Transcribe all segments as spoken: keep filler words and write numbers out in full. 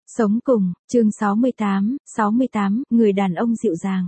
Sống cùng, chương sáu mươi tám, sáu mươi tám, người đàn ông dịu dàng.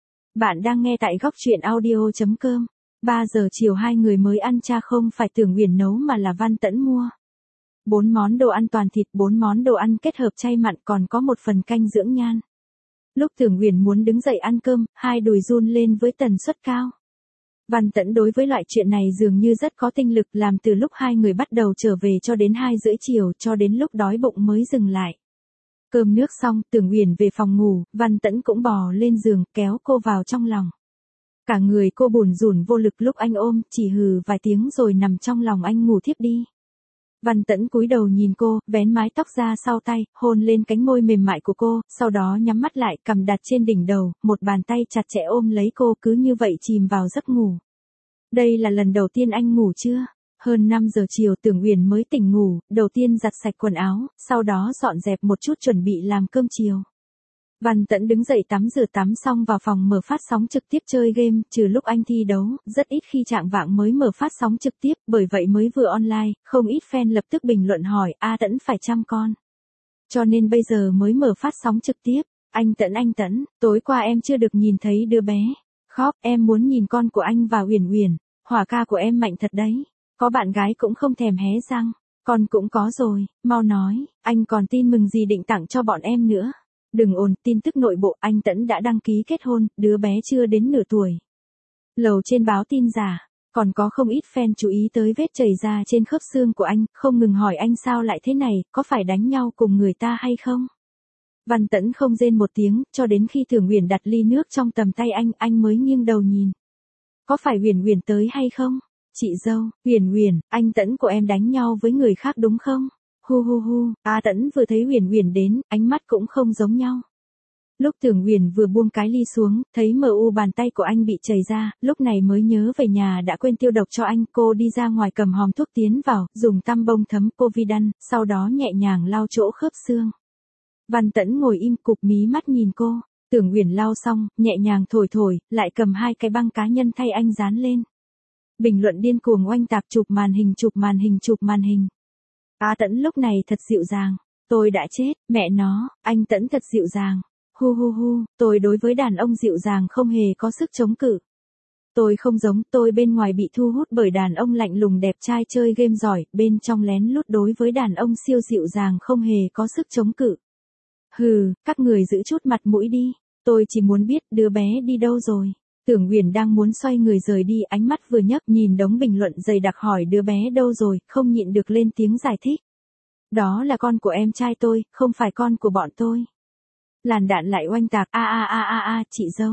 Bạn đang nghe tại góc truyện audio chấm com. ba giờ chiều hai người mới ăn cha không phải Tưởng Uyển nấu mà là Văn Tẫn mua. Bốn món đồ ăn toàn thịt, bốn món đồ ăn kết hợp chay mặn còn có một phần canh dưỡng nhan. Lúc Tưởng Uyển muốn đứng dậy ăn cơm, hai đùi run lên với tần suất cao. Văn Tẫn đối với loại chuyện này dường như rất có tinh lực, làm từ lúc hai người bắt đầu trở về cho đến hai rưỡi chiều, cho đến lúc đói bụng mới dừng lại. Cơm nước xong, Tưởng Uyển về phòng ngủ, Văn Tẫn cũng bò lên giường, kéo cô vào trong lòng. Cả người cô bủn rủn vô lực lúc anh ôm, chỉ hừ vài tiếng rồi nằm trong lòng anh ngủ thiếp đi. Văn Tẫn cúi đầu nhìn cô, vén mái tóc ra sau tay, hôn lên cánh môi mềm mại của cô, sau đó nhắm mắt lại, cầm đặt trên đỉnh đầu, một bàn tay chặt chẽ ôm lấy cô, cứ như vậy chìm vào giấc ngủ. Đây là lần đầu tiên anh ngủ chưa? Hơn năm giờ chiều Tưởng Uyển mới tỉnh ngủ, đầu tiên giặt sạch quần áo, sau đó dọn dẹp một chút chuẩn bị làm cơm chiều. Văn Tẫn đứng dậy tắm rửa tắm xong vào phòng mở phát sóng trực tiếp chơi game, trừ lúc anh thi đấu, rất ít khi chạng vạng mới mở phát sóng trực tiếp, bởi vậy mới vừa online, không ít fan lập tức bình luận hỏi, a Tẫn phải chăm con. Cho nên bây giờ mới mở phát sóng trực tiếp, anh Tẫn anh Tẫn, tối qua em chưa được nhìn thấy đứa bé. Khóc, em muốn nhìn con của anh và Uyển Uyển, hỏa ca của em mạnh thật đấy. Có bạn gái cũng không thèm hé răng, con cũng có rồi, mau nói, anh còn tin mừng gì định tặng cho bọn em nữa. Đừng ồn, tin tức nội bộ, anh Tẫn đã đăng ký kết hôn, đứa bé chưa đến nửa tuổi. Lầu trên báo tin giả, còn có không ít fan chú ý tới vết chảy ra trên khớp xương của anh, không ngừng hỏi anh sao lại thế này, có phải đánh nhau cùng người ta hay không? Văn Tẫn không rên một tiếng, cho đến khi Tưởng Uyển đặt ly nước trong tầm tay anh, anh mới nghiêng đầu nhìn. Có phải Uyển Uyển tới hay không? Chị dâu, Uyển Uyển, anh Tẫn của em đánh nhau với người khác đúng không? Hu hu hu, A Tẫn vừa thấy Uyển Uyển đến, ánh mắt cũng không giống nhau. Lúc Tưởng Uyển vừa buông cái ly xuống, thấy mờ u bàn tay của anh bị chảy ra, lúc này mới nhớ về nhà đã quên tiêu độc cho anh, cô đi ra ngoài cầm hòm thuốc tiến vào, dùng tăm bông thấm Povidone, sau đó nhẹ nhàng lau chỗ khớp xương. Văn Tẫn ngồi im cụp mí mắt nhìn cô, Tưởng Uyển lau xong, nhẹ nhàng thổi thổi, lại cầm hai cái băng cá nhân thay anh dán lên. Bình luận điên cuồng oanh tạc chụp màn hình chụp màn hình chụp màn hình. A Tẫn lúc này thật dịu dàng, tôi đã chết, mẹ nó, anh Tẫn thật dịu dàng. Hu hu hu, tôi đối với đàn ông dịu dàng không hề có sức chống cự. Tôi không giống, tôi bên ngoài bị thu hút bởi đàn ông lạnh lùng đẹp trai chơi game giỏi, bên trong lén lút đối với đàn ông siêu dịu dàng không hề có sức chống cự. Hừ, các người giữ chút mặt mũi đi, tôi chỉ muốn biết đứa bé đi đâu rồi. Tưởng Uyển đang muốn xoay người rời đi, ánh mắt vừa nhấc nhìn đống bình luận dày đặc hỏi đứa bé đâu rồi, không nhịn được lên tiếng giải thích. Đó là con của em trai tôi, không phải con của bọn tôi. Làn đạn lại oanh tạc, a a a a a, chị dâu.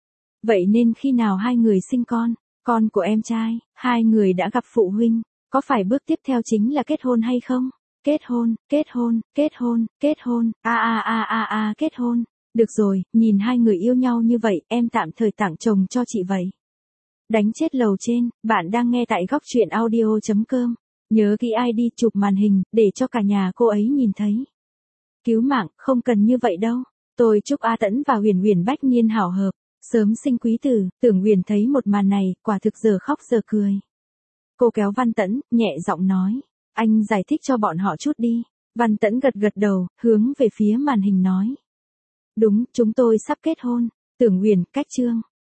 Vậy nên khi nào hai người sinh con, con của em trai, hai người đã gặp phụ huynh, có phải bước tiếp theo chính là kết hôn hay không? Kết hôn, kết hôn, kết hôn, kết hôn, a a a a a, kết hôn. Được rồi, nhìn hai người yêu nhau như vậy, em tạm thời tặng chồng cho chị vậy. Đánh chết lầu trên, bạn đang nghe tại góc truyện audio chấm com. Nhớ ghi i đê chụp màn hình, để cho cả nhà cô ấy nhìn thấy. Cứu mạng, không cần như vậy đâu. Tôi chúc A Tẫn và Uyển Uyển bách niên hảo hợp, sớm sinh quý tử. Tưởng Uyển thấy một màn này, quả thực giờ khóc giờ cười. Cô kéo Văn Tẫn, nhẹ giọng nói, anh giải thích cho bọn họ chút đi. Văn Tẫn gật gật đầu, hướng về phía màn hình nói. Đúng, chúng tôi sắp kết hôn. Tưởng Uyển, cách chương.